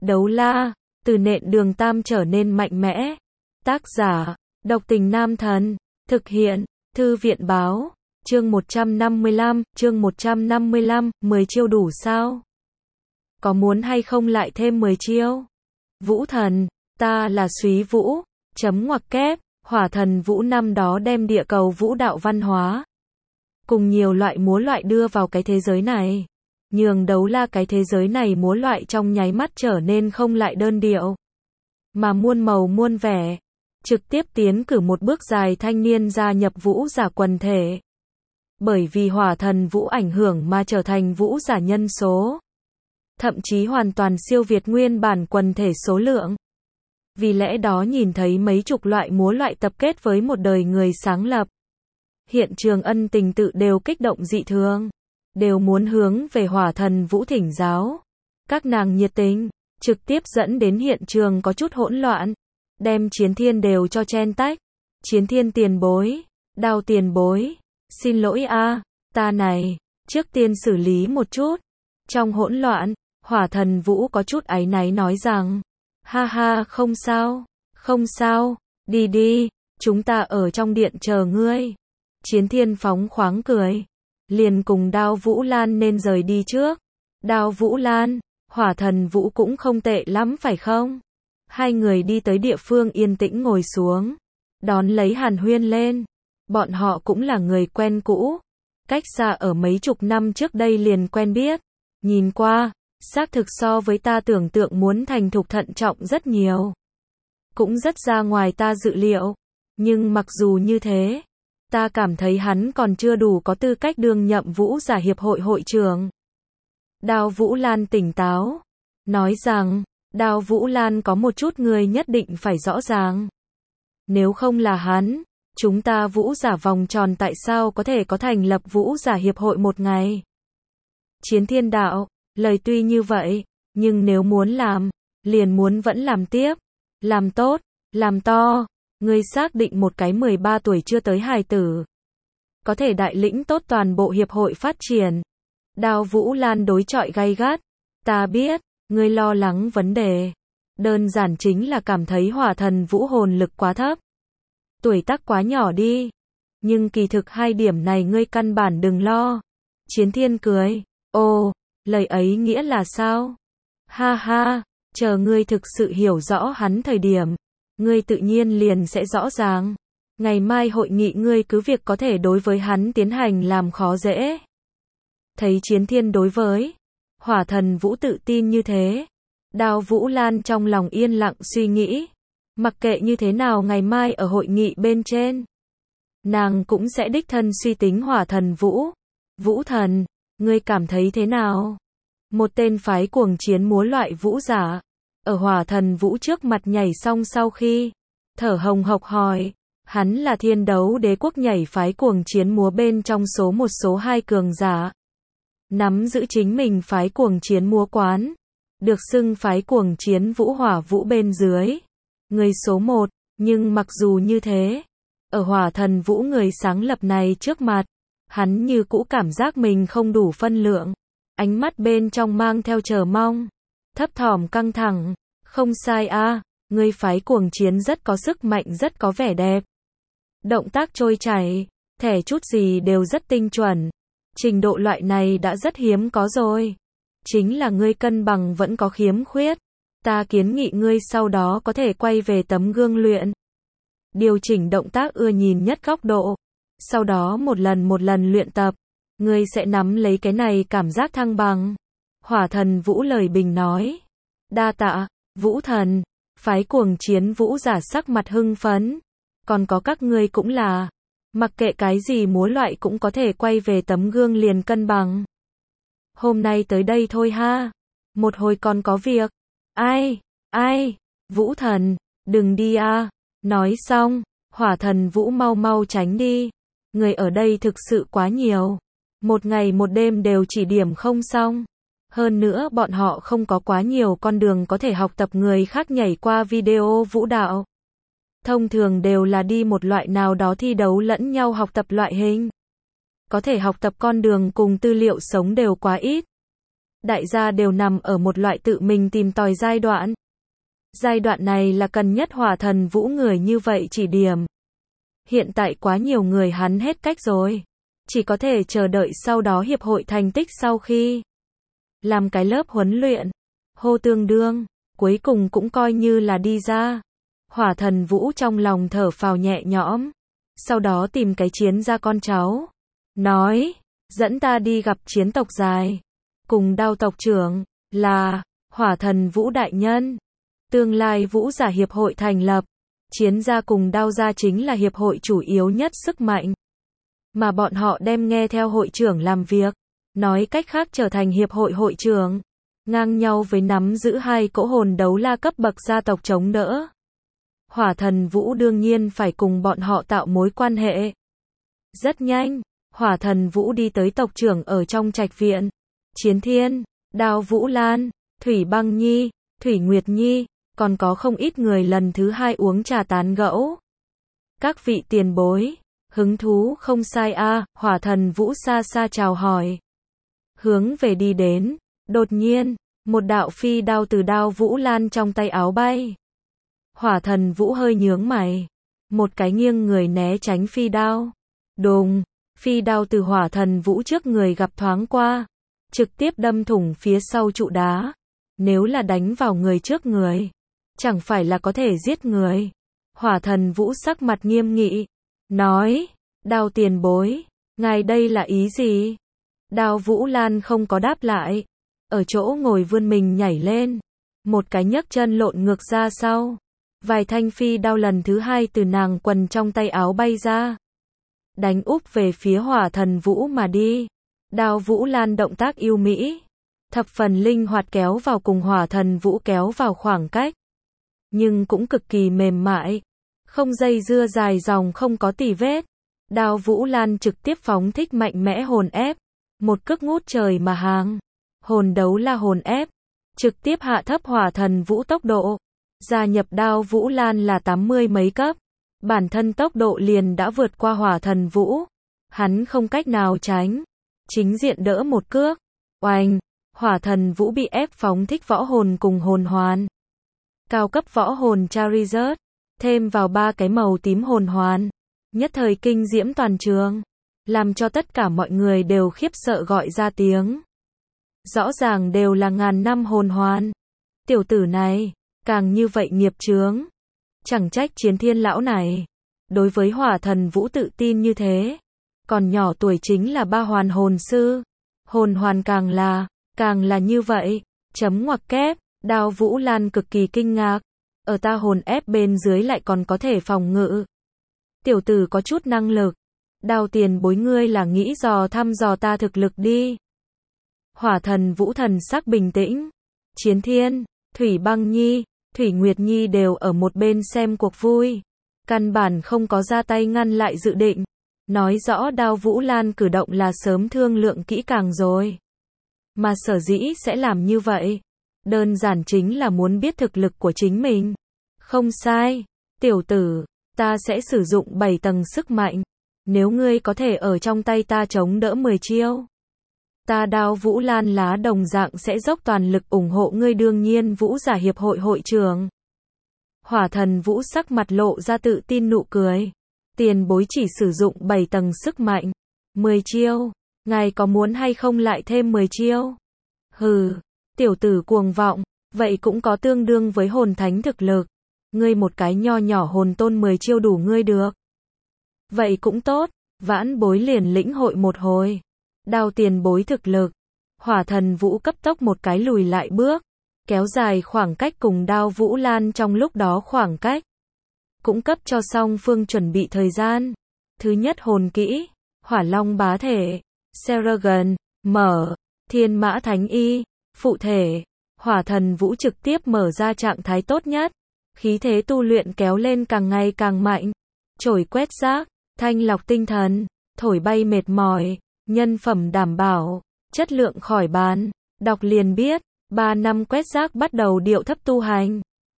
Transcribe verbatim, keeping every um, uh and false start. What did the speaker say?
Đấu la, từ nện đường tam trở nên mạnh mẽ. Tác giả, độc tình nam thần. Thực hiện, thư viện báo. Chương một trăm năm mươi lăm, chương một trăm năm mươi lăm, mười chiêu đủ sao? Có muốn hay không lại thêm mười chiêu? Vũ thần, ta là Súy Vũ, chấm ngoặc kép, hỏa thần Vũ năm đó đem địa cầu vũ đạo văn hóa, cùng nhiều loại múa loại đưa vào cái thế giới này. Nhường đấu la cái thế giới này múa loại trong nháy mắt trở nên không lại đơn điệu, mà muôn màu muôn vẻ. Trực tiếp tiến cử một bước dài thanh niên gia nhập vũ giả quần thể. Bởi vì hỏa thần Vũ ảnh hưởng mà trở thành vũ giả nhân số, thậm chí hoàn toàn siêu việt nguyên bản quần thể số lượng. Vì lẽ đó nhìn thấy mấy chục loại múa loại tập kết với một đời người sáng lập, hiện trường ân tình tự đều kích động dị thường, đều muốn hướng về hỏa thần Vũ thỉnh giáo. Các nàng nhiệt tình, trực tiếp dẫn đến hiện trường có chút hỗn loạn, đem Chiến Thiên đều cho chen tách. Chiến Thiên tiền bối, Đao tiền bối, xin lỗi a, ta này, trước tiên xử lý một chút. Trong hỗn loạn, hỏa thần Vũ có chút áy náy nói rằng, ha ha không sao, không sao, đi đi, chúng ta ở trong điện chờ ngươi. Chiến Thiên phóng khoáng cười, liền cùng Đao Vũ Lan nên rời đi trước. Đao Vũ Lan, hỏa thần Vũ cũng không tệ lắm phải không? Hai người đi tới địa phương yên tĩnh ngồi xuống, đón lấy hàn huyên lên. Bọn họ cũng là người quen cũ, cách xa ở mấy chục năm trước đây liền quen biết. Nhìn qua, xác thực so với ta tưởng tượng muốn thành thục thận trọng rất nhiều, cũng rất ra ngoài ta dự liệu. Nhưng mặc dù như thế, ta cảm thấy hắn còn chưa đủ có tư cách đương nhậm vũ giả hiệp hội hội trưởng. Đao Vũ Lan tỉnh táo, nói rằng, Đao Vũ Lan có một chút người nhất định phải rõ ràng. Nếu không là hắn, chúng ta vũ giả vòng tròn tại sao có thể có thành lập vũ giả hiệp hội một ngày? Chiến Thiên đạo, lời tuy như vậy, nhưng nếu muốn làm, liền muốn vẫn làm tiếp, làm tốt, làm to. Ngươi xác định một cái mười ba tuổi chưa tới hài tử có thể đại lĩnh tốt toàn bộ hiệp hội phát triển? Đao Vũ Lan đối chọi gay gắt, ta biết, ngươi lo lắng vấn đề, đơn giản chính là cảm thấy hỏa thần Vũ hồn lực quá thấp, tuổi tác quá nhỏ đi. Nhưng kỳ thực hai điểm này ngươi căn bản đừng lo. Chiến Thiên cười, ồ, lời ấy nghĩa là sao? Ha ha, chờ ngươi thực sự hiểu rõ hắn thời điểm, ngươi tự nhiên liền sẽ rõ ràng. Ngày mai hội nghị ngươi cứ việc có thể đối với hắn tiến hành làm khó dễ. Thấy Chiến Thiên đối với hỏa thần Vũ tự tin như thế, Đao Vũ Lan trong lòng yên lặng suy nghĩ, mặc kệ như thế nào ngày mai ở hội nghị bên trên, nàng cũng sẽ đích thân suy tính hỏa thần Vũ. Vũ thần, ngươi cảm thấy thế nào? Một tên phái cuồng chiến múa loại vũ giả, ở hỏa thần Vũ trước mặt nhảy xong sau khi, thở hồng hộc hỏi, hắn là Thiên Đấu Đế quốc nhảy phái cuồng chiến múa bên trong số một số hai cường giả, nắm giữ chính mình phái cuồng chiến múa quán, được xưng phái cuồng chiến vũ hỏa vũ bên dưới, người số một. Nhưng mặc dù như thế, ở hỏa thần Vũ người sáng lập này trước mặt, hắn như cũ cảm giác mình không đủ phân lượng, ánh mắt bên trong mang theo chờ mong, thấp thỏm căng thẳng. Không sai a, ngươi phái cuồng chiến rất có sức mạnh, rất có vẻ đẹp, động tác trôi chảy, thẻ chút gì đều rất tinh chuẩn, trình độ loại này đã rất hiếm có rồi. Chính là ngươi cân bằng vẫn có khiếm khuyết, ta kiến nghị ngươi sau đó có thể quay về tấm gương luyện, điều chỉnh động tác ưa nhìn nhất góc độ, sau đó một lần một lần luyện tập, ngươi sẽ nắm lấy cái này cảm giác thăng bằng. Hỏa thần Vũ lời bình nói, đa tạ, Vũ thần. Phái cuồng chiến vũ giả sắc mặt hưng phấn, còn có các ngươi cũng là, mặc kệ cái gì múa loại cũng có thể quay về tấm gương liền cân bằng. Hôm nay tới đây thôi ha, một hồi còn có việc. Ai, ai, Vũ thần, đừng đi a. Nói xong, hỏa thần Vũ mau mau tránh đi, người ở đây thực sự quá nhiều, một ngày một đêm đều chỉ điểm không xong. Hơn nữa bọn họ không có quá nhiều con đường có thể học tập người khác nhảy qua video vũ đạo. Thông thường đều là đi một loại nào đó thi đấu lẫn nhau học tập loại hình. Có thể học tập con đường cùng tư liệu sống đều quá ít. đại gia đều nằm ở một loại tự mình tìm tòi giai đoạn. Giai đoạn này là cần nhất Hỏa Thần Vũ người như vậy chỉ điểm. Hiện tại quá nhiều người hắn hết cách rồi. Chỉ có thể chờ đợi sau đó hiệp hội thành tích sau khi làm cái lớp huấn luyện, hô tương đương, cuối cùng cũng coi như là đi ra. Hỏa Thần Vũ trong lòng thở phào nhẹ nhõm, sau đó tìm cái chiến gia con cháu, nói, dẫn ta đi gặp chiến tộc dài, cùng Đao tộc trưởng, là, Hỏa Thần Vũ đại nhân. Tương lai Vũ giả hiệp hội thành lập, chiến gia cùng Đao gia chính là hiệp hội chủ yếu nhất sức mạnh. Mà bọn họ đem nghe theo hội trưởng làm việc, nói cách khác trở thành hiệp hội hội trưởng, ngang nhau với nắm giữ hai cỗ hồn đấu la cấp bậc gia tộc chống đỡ. Hỏa Thần Vũ đương nhiên phải cùng bọn họ tạo mối quan hệ. Rất nhanh, Hỏa Thần Vũ đi tới tộc trưởng ở trong trạch viện. Chiến Thiên, Đao Vũ Lan, Thủy Băng Nhi, Thủy Nguyệt Nhi, còn có không ít người lần thứ hai uống trà tán gẫu. Các vị tiền bối, hứng thú không sai a, à, Hỏa Thần Vũ xa xa chào hỏi. Hướng về đi đến, đột nhiên, một đạo phi đao từ Đao Vũ Lan trong tay áo bay. Hỏa Thần Vũ hơi nhướng mày, một cái nghiêng người né tránh phi đao. Đùng, phi đao từ Hỏa Thần Vũ trước người gặp thoáng qua, trực tiếp đâm thủng phía sau trụ đá. Nếu là đánh vào người trước người, chẳng phải là có thể giết người. Hỏa Thần Vũ sắc mặt nghiêm nghị, nói, Đao tiền bối, ngài đây là ý gì? Đao Vũ Lan không có đáp lại, ở chỗ ngồi vươn mình nhảy lên, một cái nhấc chân lộn ngược ra sau. Vài thanh phi đao lần thứ hai từ nàng quần trong tay áo bay ra, đánh úp về phía Hỏa Thần Vũ mà đi. Đao Vũ Lan động tác yêu mỹ, thập phần linh hoạt kéo vào cùng Hỏa Thần Vũ kéo vào khoảng cách, nhưng cũng cực kỳ mềm mại, không dây dưa dài dòng không có tì vết. Đao Vũ Lan trực tiếp phóng thích mạnh mẽ hồn ép, một cước ngút trời mà hàng, hồn đấu la hồn ép, trực tiếp hạ thấp Hỏa Thần Vũ tốc độ. Gia nhập Đao Vũ Lan là tám mươi mấy cấp, bản thân tốc độ liền đã vượt qua Hỏa Thần Vũ, hắn không cách nào tránh, chính diện đỡ một cước, oanh, Hỏa Thần Vũ bị ép phóng thích võ hồn cùng hồn hoàn. Cao cấp võ hồn Charizard, thêm vào ba cái màu tím hồn hoàn, nhất thời kinh diễm toàn trường, làm cho tất cả mọi người đều khiếp sợ gọi ra tiếng. Rõ ràng đều là ngàn năm hồn hoàn. Tiểu tử này, càng như vậy nghiệp chướng. Chẳng trách Chiến Thiên lão này, đối với Hỏa Thần Vũ tự tin như thế. Còn nhỏ tuổi chính là ba hoàn hồn sư. Hồn hoàn càng là, càng là như vậy. Chấm ngoặc kép, Đao Vũ Lan cực kỳ kinh ngạc. Ở ta hồn ép bên dưới lại còn có thể phòng ngự. Tiểu tử có chút năng lực. Đao tiền bối ngươi là nghĩ dò thăm dò ta thực lực đi. Hỏa Thần Vũ thần sắc bình tĩnh. Chiến Thiên, Thủy Băng Nhi, Thủy Nguyệt Nhi đều ở một bên xem cuộc vui. Căn bản không có ra tay ngăn lại dự định. Nói rõ Đao Vũ Lan cử động là sớm thương lượng kỹ càng rồi. Mà sở dĩ sẽ làm như vậy, đơn giản chính là muốn biết thực lực của chính mình. Không sai, tiểu tử, ta sẽ sử dụng bảy tầng sức mạnh. Nếu ngươi có thể ở trong tay ta chống đỡ mười chiêu, ta Đao Vũ Lan lá đồng dạng sẽ dốc toàn lực ủng hộ ngươi, đương nhiên Vũ giả hiệp hội hội trưởng. Hỏa Thần Vũ sắc mặt lộ ra tự tin nụ cười. Tiền bối chỉ sử dụng bảy tầng sức mạnh, mười chiêu, ngài có muốn hay không lại thêm mười chiêu? Hừ, tiểu tử cuồng vọng, vậy cũng có tương đương với hồn thánh thực lực. Ngươi một cái nho nhỏ hồn tôn mười chiêu đủ ngươi được. Vậy cũng tốt, vãn bối liền lĩnh hội một hồi. Đao tiền bối thực lực. Hỏa Thần Vũ cấp tốc một cái lùi lại bước, kéo dài khoảng cách cùng Đao Vũ Lan trong lúc đó khoảng cách. Cũng cấp cho song phương chuẩn bị thời gian. Thứ nhất hồn kỹ, Hỏa Long bá thể, Seragon, mở, Thiên Mã Thánh Y, phụ thể. Hỏa Thần Vũ trực tiếp mở ra trạng thái tốt nhất. Khí thế tu luyện kéo lên càng ngày càng mạnh. Chổi quét rác, thanh lọc tinh thần, thổi bay mệt mỏi, nhân phẩm đảm bảo, chất lượng khỏi bàn. Đọc liền biết, ba năm quét rác bắt đầu điệu thấp tu hành.